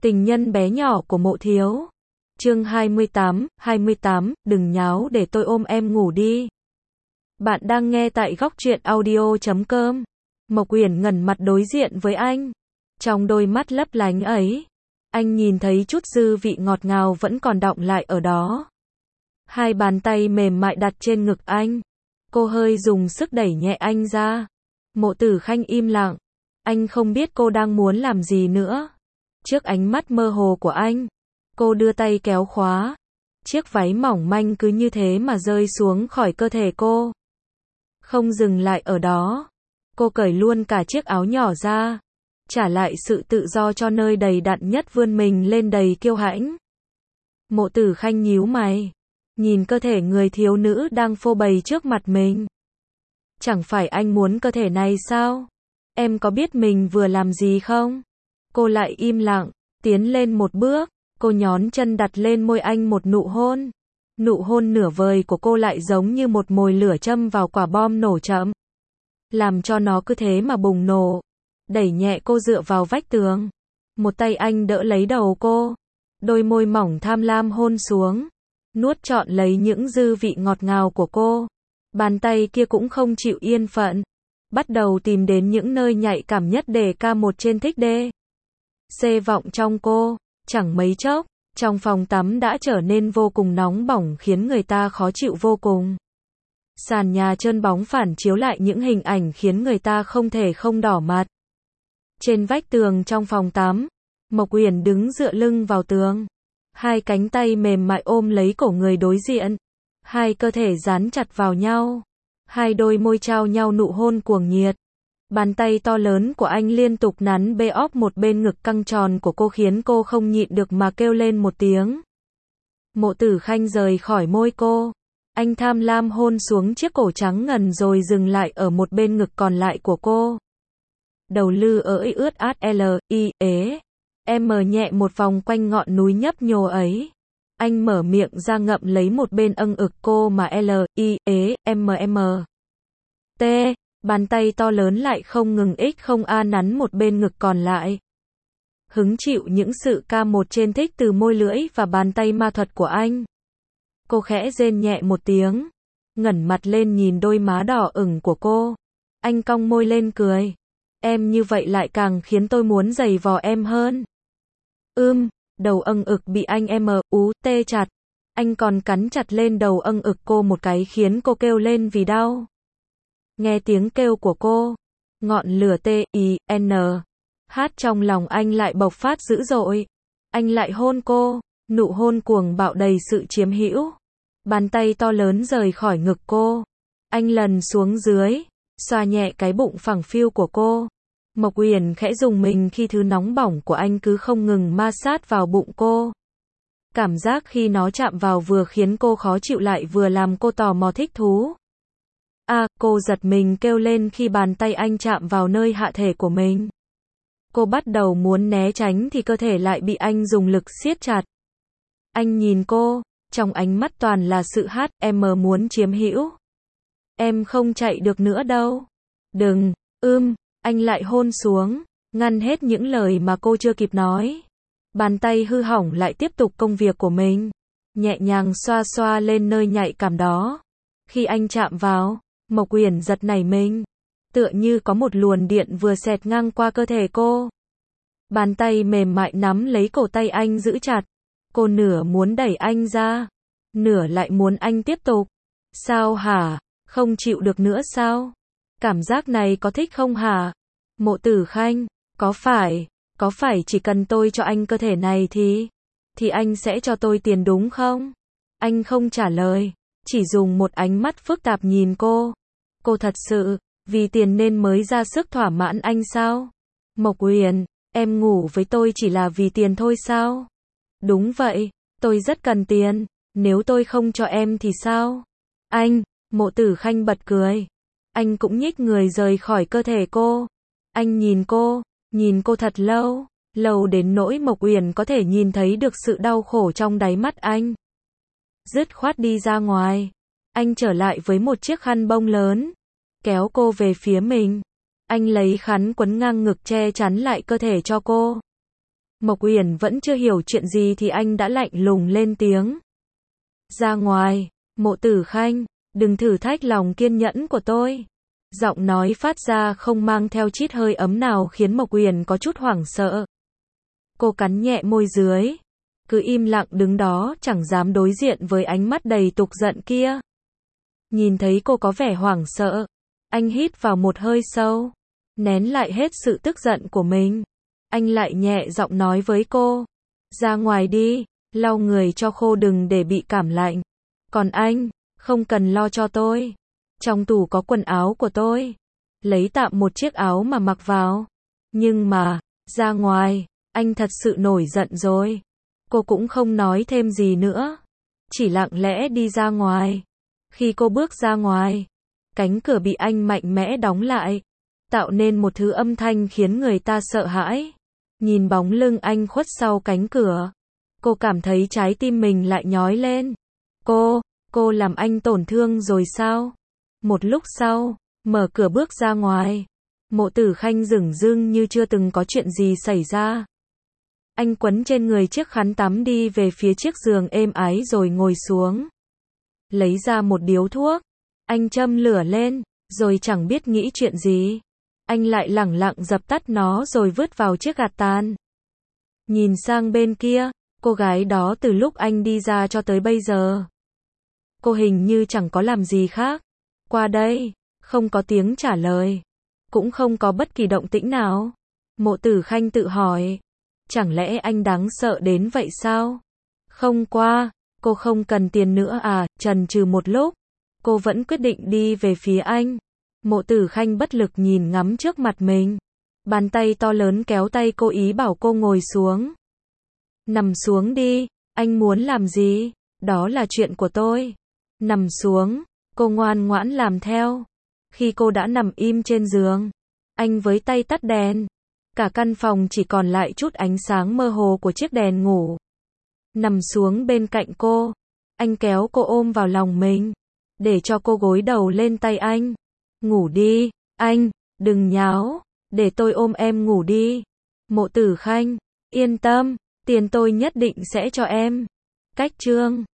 Tình nhân bé nhỏ của Mộ Thiếu. Chương 28, đừng nháo để tôi ôm em ngủ đi. Bạn đang nghe tại góc truyện audio.com. Mộc Uyển ngẩng mặt đối diện với anh. Trong đôi mắt lấp lánh ấy, anh nhìn thấy chút dư vị ngọt ngào vẫn còn đọng lại ở đó. Hai bàn tay mềm mại đặt trên ngực anh. Cô hơi dùng sức đẩy nhẹ anh ra. Mộ Tử Khanh im lặng. Anh không biết cô đang muốn làm gì nữa. Trước ánh mắt mơ hồ của anh, cô đưa tay kéo khóa. Chiếc váy mỏng manh cứ như thế mà rơi xuống khỏi cơ thể cô. Không dừng lại ở đó, cô cởi luôn cả chiếc áo nhỏ ra, trả lại sự tự do cho nơi đầy đặn nhất vươn mình lên đầy kiêu hãnh. Mộ Tử Khanh nhíu mày, nhìn cơ thể người thiếu nữ đang phô bày trước mặt mình. Chẳng phải anh muốn cơ thể này sao? Em có biết mình vừa làm gì không? Cô lại im lặng, tiến lên một bước, cô nhón chân đặt lên môi anh một nụ hôn. Nụ hôn nửa vời của cô lại giống như một mồi lửa châm vào quả bom nổ chậm, làm cho nó cứ thế mà bùng nổ. Đẩy nhẹ cô dựa vào vách tường. Một tay anh đỡ lấy đầu cô. Đôi môi mỏng tham lam hôn xuống, nuốt trọn lấy những dư vị ngọt ngào của cô. Bàn tay kia cũng không chịu yên phận, bắt đầu tìm đến những nơi nhạy cảm nhất để ca một trên thích đê. Xê vọng trong cô. Chẳng mấy chốc, trong phòng tắm đã trở nên vô cùng nóng bỏng khiến người ta khó chịu vô cùng. Sàn nhà trơn bóng phản chiếu lại những hình ảnh khiến người ta không thể không đỏ mặt. Trên vách tường trong phòng tắm, Mộc Uyển đứng dựa lưng vào tường. Hai cánh tay mềm mại ôm lấy cổ người đối diện. Hai cơ thể dán chặt vào nhau. Hai đôi môi trao nhau nụ hôn cuồng nhiệt. Bàn tay to lớn của anh liên tục nắn bê óp một bên ngực căng tròn của cô khiến cô không nhịn được mà kêu lên một tiếng. Mộ Tử Khanh rời khỏi môi cô. Anh tham lam hôn xuống chiếc cổ trắng ngần rồi dừng lại ở một bên ngực còn lại của cô. Đầu lư ỡi ướt át M nhẹ một vòng quanh ngọn núi nhấp nhô ấy. Anh mở miệng ra ngậm lấy một bên âng ực cô mà T. Bàn tay to lớn lại không ngừng không nắn một bên ngực còn lại. Hứng chịu những sự ca một trên thích từ môi lưỡi và bàn tay ma thuật của anh. Cô khẽ rên nhẹ một tiếng, ngẩng mặt lên nhìn đôi má đỏ ửng của cô. Anh cong môi lên cười. Em như vậy lại càng khiến tôi muốn giày vò em hơn. Đầu âng ực bị anh tê chặt. Anh còn cắn chặt lên đầu âng ực cô một cái khiến cô kêu lên vì đau. Nghe tiếng kêu của cô, ngọn lửa trong lòng anh lại bộc phát dữ dội. Anh lại hôn cô, nụ hôn cuồng bạo đầy sự chiếm hữu. Bàn tay to lớn rời khỏi ngực cô. Anh lần xuống dưới, xoa nhẹ cái bụng phẳng phiu của cô. Mộc Uyển khẽ rùng mình khi thứ nóng bỏng của anh cứ không ngừng ma sát vào bụng cô. Cảm giác khi nó chạm vào vừa khiến cô khó chịu lại vừa làm cô tò mò thích thú. Cô giật mình kêu lên khi bàn tay anh chạm vào nơi hạ thể của mình. Cô bắt đầu muốn né tránh thì cơ thể lại bị anh dùng lực siết chặt. Anh nhìn cô, trong ánh mắt toàn là sự muốn chiếm hữu. Em không chạy được nữa đâu. Đừng, anh lại hôn xuống, ngăn hết những lời mà cô chưa kịp nói. Bàn tay hư hỏng lại tiếp tục công việc của mình, nhẹ nhàng xoa xoa lên nơi nhạy cảm đó. Khi anh chạm vào, Mộc Uyển giật nảy mình, tựa như có một luồng điện vừa xẹt ngang qua cơ thể cô. Bàn tay mềm mại nắm lấy cổ tay anh giữ chặt. Cô nửa muốn đẩy anh ra, nửa lại muốn anh tiếp tục. Sao hả? Không chịu được nữa sao? Cảm giác này có thích không hả? Mộ Tử Khanh, có phải chỉ cần tôi cho anh cơ thể này thì anh sẽ cho tôi tiền đúng không? Anh không trả lời, chỉ dùng một ánh mắt phức tạp nhìn cô. Cô thật sự vì tiền nên mới ra sức thỏa mãn anh sao? Mộc Uyển, em ngủ với tôi chỉ là vì tiền thôi sao? Đúng vậy, tôi rất cần tiền, nếu tôi không cho em thì sao? Anh, Mộ Tử Khanh bật cười. Anh cũng nhích người rời khỏi cơ thể cô. Anh nhìn cô thật lâu, lâu đến nỗi Mộc Uyển có thể nhìn thấy được sự đau khổ trong đáy mắt anh. Dứt khoát đi ra ngoài. Anh trở lại với một chiếc khăn bông lớn, kéo cô về phía mình. Anh lấy khăn quấn ngang ngực che chắn lại cơ thể cho cô. Mộc Uyển vẫn chưa hiểu chuyện gì thì anh đã lạnh lùng lên tiếng. Ra ngoài, Mộ Tử Khanh, đừng thử thách lòng kiên nhẫn của tôi. Giọng nói phát ra không mang theo chút hơi ấm nào khiến Mộc Uyển có chút hoảng sợ. Cô cắn nhẹ môi dưới, cứ im lặng đứng đó chẳng dám đối diện với ánh mắt đầy tục giận kia. Nhìn thấy cô có vẻ hoảng sợ, anh hít vào một hơi sâu, nén lại hết sự tức giận của mình. Anh lại nhẹ giọng nói với cô, ra ngoài đi, lau người cho khô đừng để bị cảm lạnh. Còn anh, không cần lo cho tôi. Trong tủ có quần áo của tôi. Lấy tạm một chiếc áo mà mặc vào. Nhưng mà, ra ngoài, anh thật sự nổi giận rồi. Cô cũng không nói thêm gì nữa. Chỉ lặng lẽ đi ra ngoài. Khi cô bước ra ngoài, cánh cửa bị anh mạnh mẽ đóng lại, tạo nên một thứ âm thanh khiến người ta sợ hãi. Nhìn bóng lưng anh khuất sau cánh cửa, cô cảm thấy trái tim mình lại nhói lên. Cô làm anh tổn thương rồi sao? Một lúc sau, mở cửa bước ra ngoài. Mộ Tử Khanh dửng dưng như chưa từng có chuyện gì xảy ra. Anh quấn trên người chiếc khăn tắm đi về phía chiếc giường êm ái rồi ngồi xuống. Lấy ra một điếu thuốc. Anh châm lửa lên, rồi chẳng biết nghĩ chuyện gì. Anh lại lẳng lặng dập tắt nó rồi vứt vào chiếc gạt tàn. Nhìn sang bên kia, cô gái đó từ lúc anh đi ra cho tới bây giờ. Cô hình như chẳng có làm gì khác. Qua đây, không có tiếng trả lời. Cũng không có bất kỳ động tĩnh nào. Mộ Tử Khanh tự hỏi. Chẳng lẽ anh đáng sợ đến vậy sao? Không qua, cô không cần tiền nữa à? Chần chừ một lúc, cô vẫn quyết định đi về phía anh. Mộ Tử Khanh bất lực nhìn ngắm trước mặt mình. Bàn tay to lớn kéo tay cô ý bảo cô ngồi xuống. Nằm xuống đi, anh muốn làm gì? Đó là chuyện của tôi. Nằm xuống, cô ngoan ngoãn làm theo. Khi cô đã nằm im trên giường, anh với tay tắt đèn. Cả căn phòng chỉ còn lại chút ánh sáng mơ hồ của chiếc đèn ngủ. Nằm xuống bên cạnh cô, anh kéo cô ôm vào lòng mình, để cho cô gối đầu lên tay anh. Ngủ đi, anh, đừng nháo, để tôi ôm em ngủ đi. Mộ Tử Khanh, yên tâm, tiền tôi nhất định sẽ cho em. Cách chương